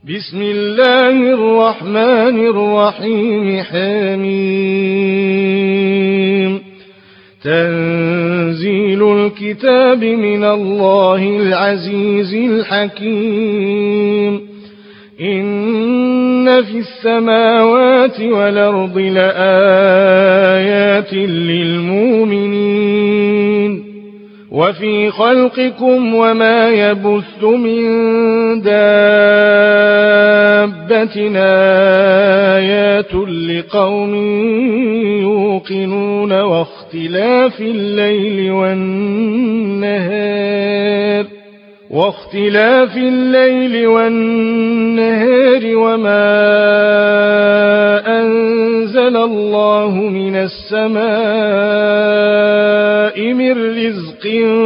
بسم الله الرحمن الرحيم. حميم. تنزيل الكتاب من الله العزيز الحكيم. إن في السماوات والأرض لآيات للمؤمنين وفي خلقكم وما يبث من دابة آيات لقوم يوقنون واختلاف الليل والنهار وما أنزل الله من السماء من رزق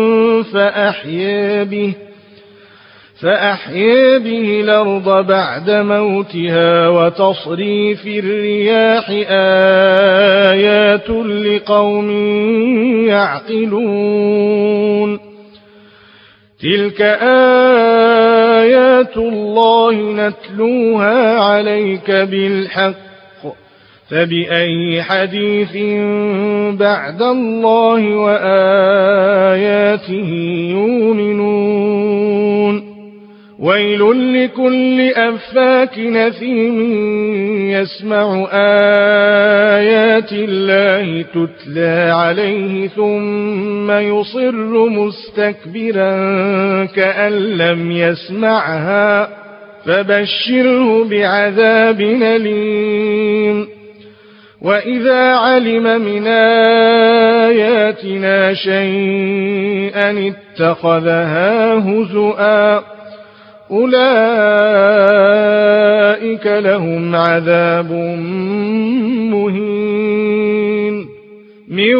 فأحيا به الأرض بعد موتها وتصريف الرياح آيات لقوم يعقلون. تلك آيات الله نتلوها عليك بالحق فبأي حديث بعد الله وآياته يؤمنون. ويل لكل أفاك نثيم يسمع آيات الله تتلى عليه ثم يصر مستكبرا كأن لم يسمعها فبشره بعذاب أليم. وإذا علم من آياتنا شيئا اتخذها هزؤا أولئك لهم عذاب مهين من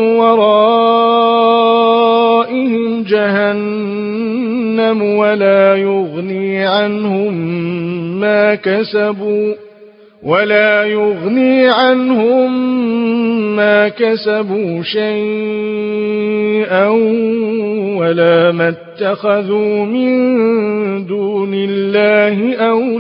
ورائهم جهنم ولا يغني عنهم ما كسبوا شيئا ولا ما اتخذوا من دون الله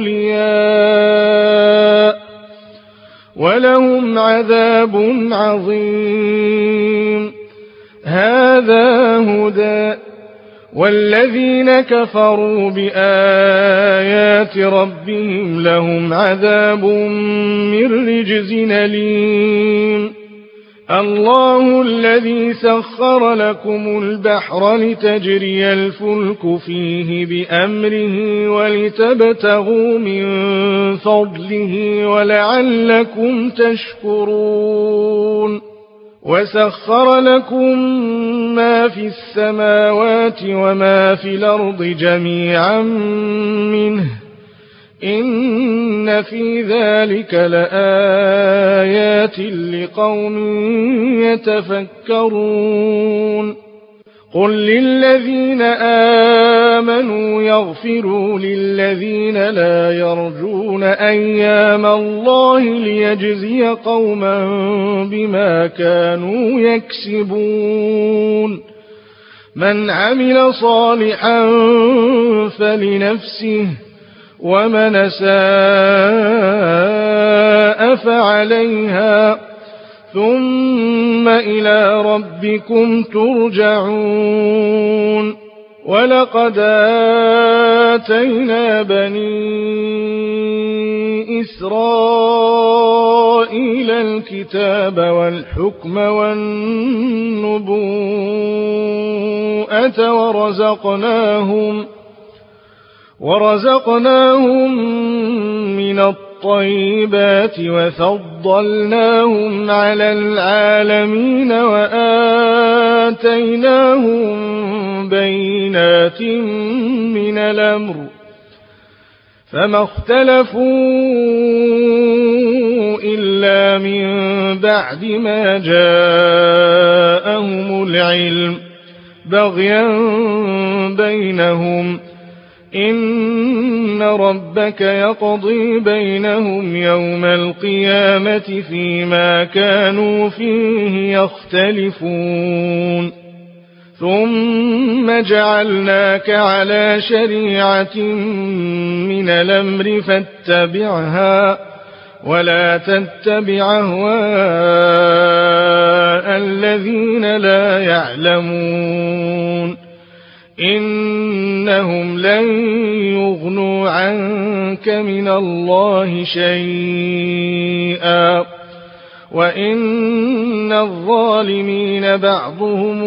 أولياء ولهم عذاب عظيم. هذا هدى والذين كفروا بآيات ربهم لهم عذاب من رجز أليم. الله الذي سخر لكم البحر لتجري الفلك فيه بأمره ولتبتغوا من فضله ولعلكم تشكرون. وسخر لكم ما في السماوات وما في الأرض جميعا منه إن في ذلك لآيات لقوم يتفكرون. قل للذين آمنوا يغفروا للذين لا يرجون أيام الله ليجزي قوما بما كانوا يكسبون. من عمل صالحا فلنفسه ومن أساء فعليها ثم إلى ربكم ترجعون. ولقد آتينا بني إسرائيل الكتاب والحكم والنبوءة ورزقناهم من الطيبات وفضلناهم على العالمين وآتيناهم بينات من الأمر فما اختلفوا إلا من بعد ما جاءهم العلم بغيا بينهم إن ربك يقضي بينهم يوم القيامة فيما كانوا فيه يختلفون. ثم جعلناك على شريعة من الأمر فاتبعها ولا تتبع أهواء الذين لا يعلمون إنهم لن يغنوا عنك من الله شيئا وإن الظالمين بعضهم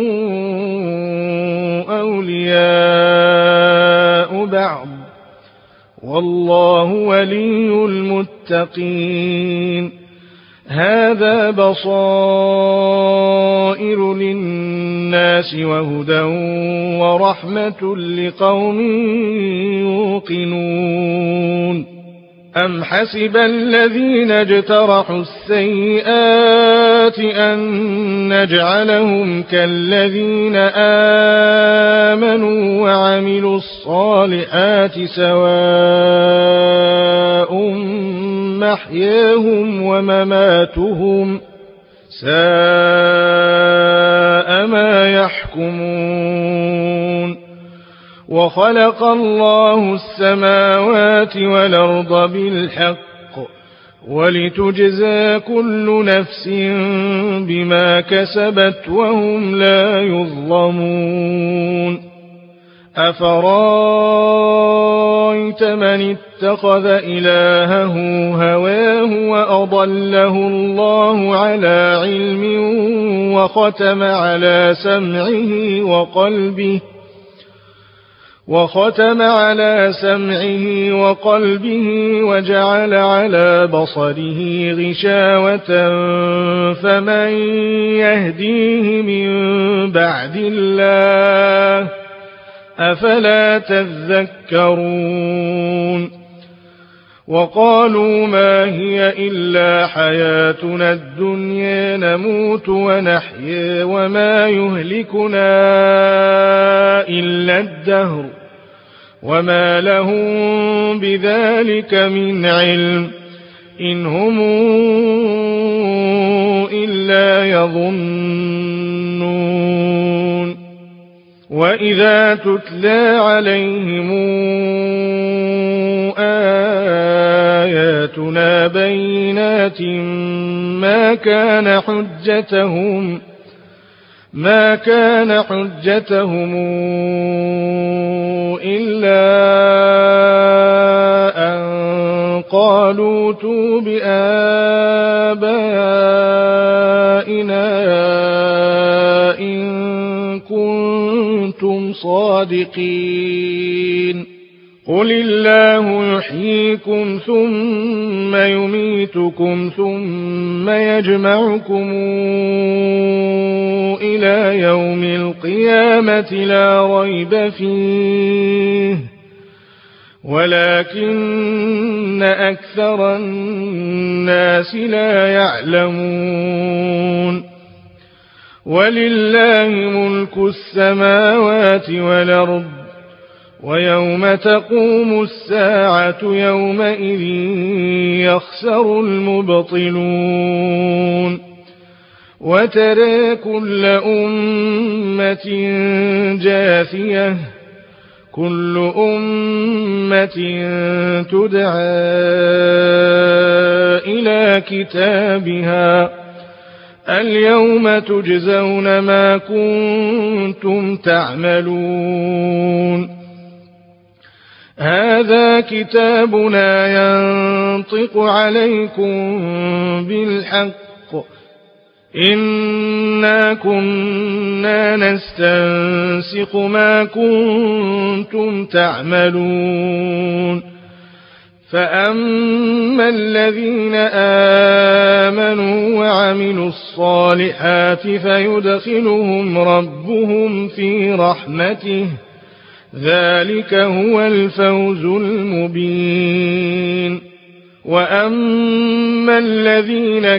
أولياء بعض والله ولي المتقين هذا بصائر للناس وهدى ورحمة لقوم يوقنون أم حسب الذين اجترحوا السيئات أن نجعلهم كالذين آمنوا وعملوا الصالحات سواء محياهم ومماتهم ساء ما يحكمون وخلق الله السماوات والأرض بالحق ولتجزى كل نفس بما كسبت وهم لا يظلمون أفرأيت من اتخذ إلهه هواه وأضله الله على علم وختم على سمعه وقلبه وجعل على بصره غشاوة فمن يهديه من بعد الله أفلا تذكرون وقالوا ما هي إلا حياتنا الدنيا نموت ونحيا وما يهلكنا إلا الدهر وما لهم بذلك من علم إن هم إلا يظنون وإذا تتلى عليهم آياتنا بينات ما كان حجتهم إلا أن قالوا ائتوا بآبائنا إن كنتم صادقين قل الله يحييكم ثم يميتكم ثم يجمعكم إلى يوم القيامة لا ريب فيه ولكن أكثر الناس لا يعلمون ولله ملك السماوات والأرض ويوم تقوم الساعة يومئذ يخسر المبطلون وترى كل أمة جاثية كل أمة تدعى إلى كتابها اليوم تجزون ما كنتم تعملون هذا كتابنا ينطق عليكم بالحق إنا كنا نستنسخ ما كنتم تعملون فأما الذين آمنوا وعملوا الصالحات فيدخلهم ربهم في رحمته ذلك هو الفوز المبين وأما الذين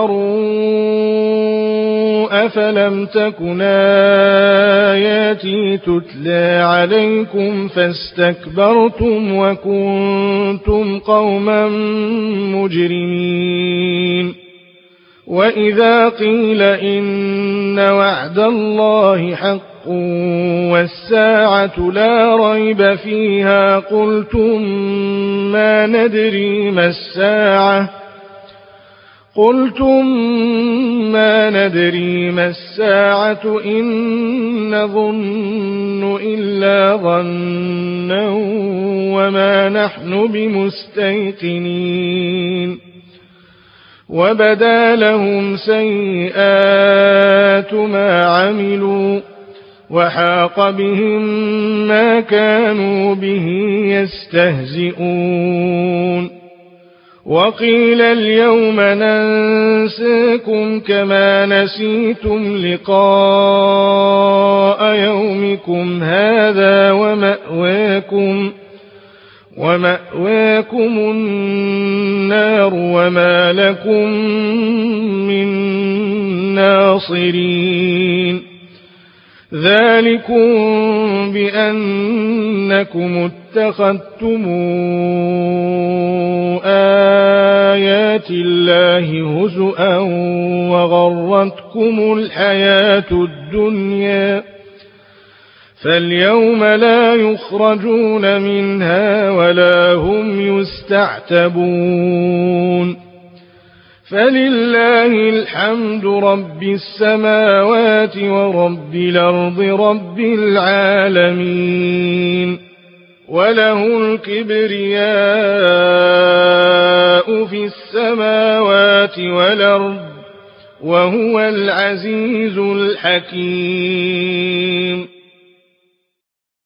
كفروا أفلم تكن آياتي تتلى عليكم فاستكبرتم وكنتم قوما مجرمين وإذا قيل إن وعد الله حق والساعة لا ريب فيها قلتم ما ندري ما الساعة إن نظن إلا ظنا وما نحن بمستيقنين وبدا لهم سيئات ما عملوا وحاق بهم ما كانوا به يستهزئون وقيل اليوم ننساكم كما نسيتم لقاء يومكم هذا ومأواكم النار وما لكم من ناصرين ذلكم بأنكم اتخذتم آيات الله هزؤا وغرتكم الحياة الدنيا فاليوم لا يخرجون منها ولا هم يستعتبون فلله الحمد رب السماوات ورب الأرض رب العالمين وله الكبرياء في السماوات والأرض وهو العزيز الحكيم